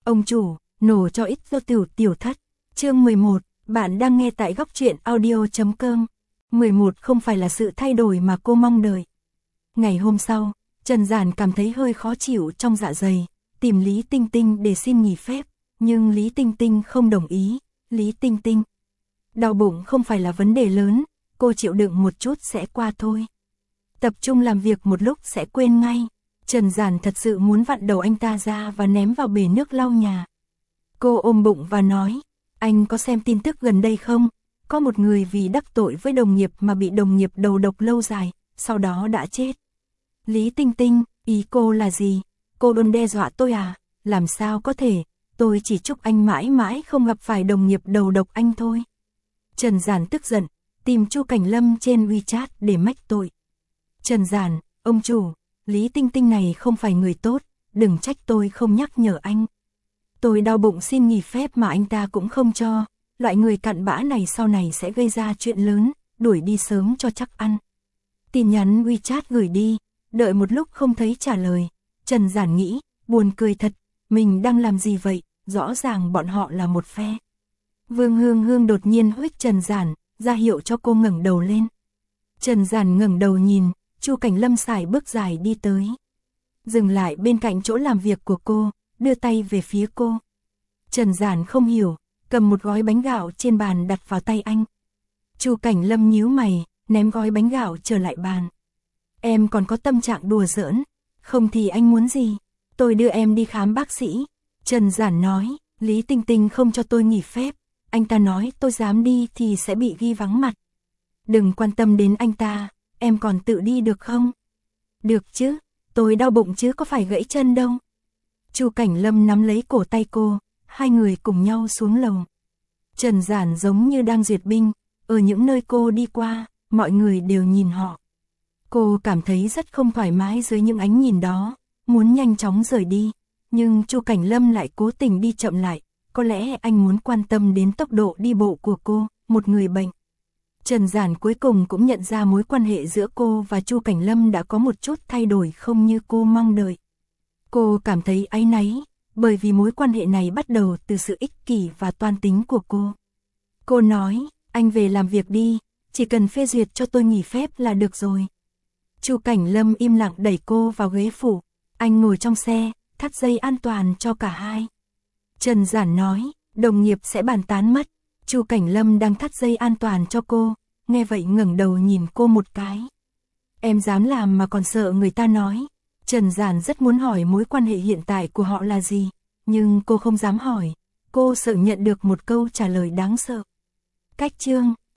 Ông chủ, nổ cho ít do tiểu thất. Chương 11, bạn đang nghe tại góc truyện audio.com. 11 không phải là sự thay đổi mà cô mong đợi. Ngày hôm sau, Trần Giản cảm thấy hơi khó chịu trong dạ dày, tìm Lý Tinh Tinh để xin nghỉ phép, nhưng Lý Tinh Tinh không đồng ý. Lý Tinh Tinh, đau bụng không phải là vấn đề lớn, cô chịu đựng một chút sẽ qua thôi. Tập trung làm việc một lúc sẽ quên ngay. Trần Giản thật sự muốn vặn đầu anh ta ra và ném vào bể nước lau nhà. Cô ôm bụng và nói, anh có xem tin tức gần đây không? Có một người vì đắc tội với đồng nghiệp mà bị đồng nghiệp đầu độc lâu dài, sau đó đã chết. Lý Tinh Tinh, ý cô là gì? Cô đồn đe dọa tôi à? Làm sao có thể? Tôi chỉ chúc anh mãi mãi không gặp phải đồng nghiệp đầu độc anh thôi. Trần Giản tức giận, tìm Chu Cảnh Lâm trên WeChat để mách tội. Trần Giản, ông chủ, Lý Tinh Tinh này không phải người tốt, đừng trách tôi không nhắc nhở anh. Tôi đau bụng xin nghỉ phép mà anh ta cũng không cho, loại người cặn bã này sau này sẽ gây ra chuyện lớn, đuổi đi sớm cho chắc ăn. Tin nhắn WeChat gửi đi, đợi một lúc không thấy trả lời. Trần Giản nghĩ, buồn cười thật, mình đang làm gì vậy, rõ ràng bọn họ là một phe. Vương Hương Hương đột nhiên huých Trần Giản, ra hiệu cho cô ngẩng đầu lên. Trần Giản ngẩng đầu nhìn, Chu Cảnh Lâm sải bước dài đi tới. Dừng lại bên cạnh chỗ làm việc của cô, đưa tay về phía cô. Trần Giản không hiểu, cầm một gói bánh gạo trên bàn đặt vào tay anh. Chu Cảnh Lâm nhíu mày, ném gói bánh gạo trở lại bàn. Em còn có tâm trạng đùa giỡn, không thì anh muốn gì? Tôi đưa em đi khám bác sĩ. Trần Giản nói, Lý Tinh Tinh không cho tôi nghỉ phép, anh ta nói tôi dám đi thì sẽ bị ghi vắng mặt. Đừng quan tâm đến anh ta, em còn tự đi được không? Được chứ, tôi đau bụng chứ có phải gãy chân đâu. Chu Cảnh Lâm nắm lấy cổ tay cô, hai người cùng nhau xuống lầu. Trần Giản giống như đang duyệt binh, ở những nơi cô đi qua, mọi người đều nhìn họ. Cô cảm thấy rất không thoải mái dưới những ánh nhìn đó, muốn nhanh chóng rời đi, nhưng Chu Cảnh Lâm lại cố tình đi chậm lại, có lẽ anh muốn quan tâm đến tốc độ đi bộ của cô, một người bệnh. Trần Giản cuối cùng cũng nhận ra mối quan hệ giữa cô và Chu Cảnh Lâm đã có một chút thay đổi không như cô mong đợi. Cô cảm thấy áy náy, bởi vì mối quan hệ này bắt đầu từ sự ích kỷ và toan tính của cô. Cô nói, anh về làm việc đi, chỉ cần phê duyệt cho tôi nghỉ phép là được rồi. Chu Cảnh Lâm im lặng đẩy cô vào ghế phụ, anh ngồi trong xe, thắt dây an toàn cho cả hai. Trần Giản nói, đồng nghiệp sẽ bàn tán mất. Chu Cảnh Lâm đang thắt dây an toàn cho cô, nghe vậy ngẩng đầu nhìn cô một cái. Em dám làm mà còn sợ người ta nói. Trần Giản rất muốn hỏi mối quan hệ hiện tại của họ là gì, nhưng cô không dám hỏi, cô sợ nhận được một câu trả lời đáng sợ. Cách chương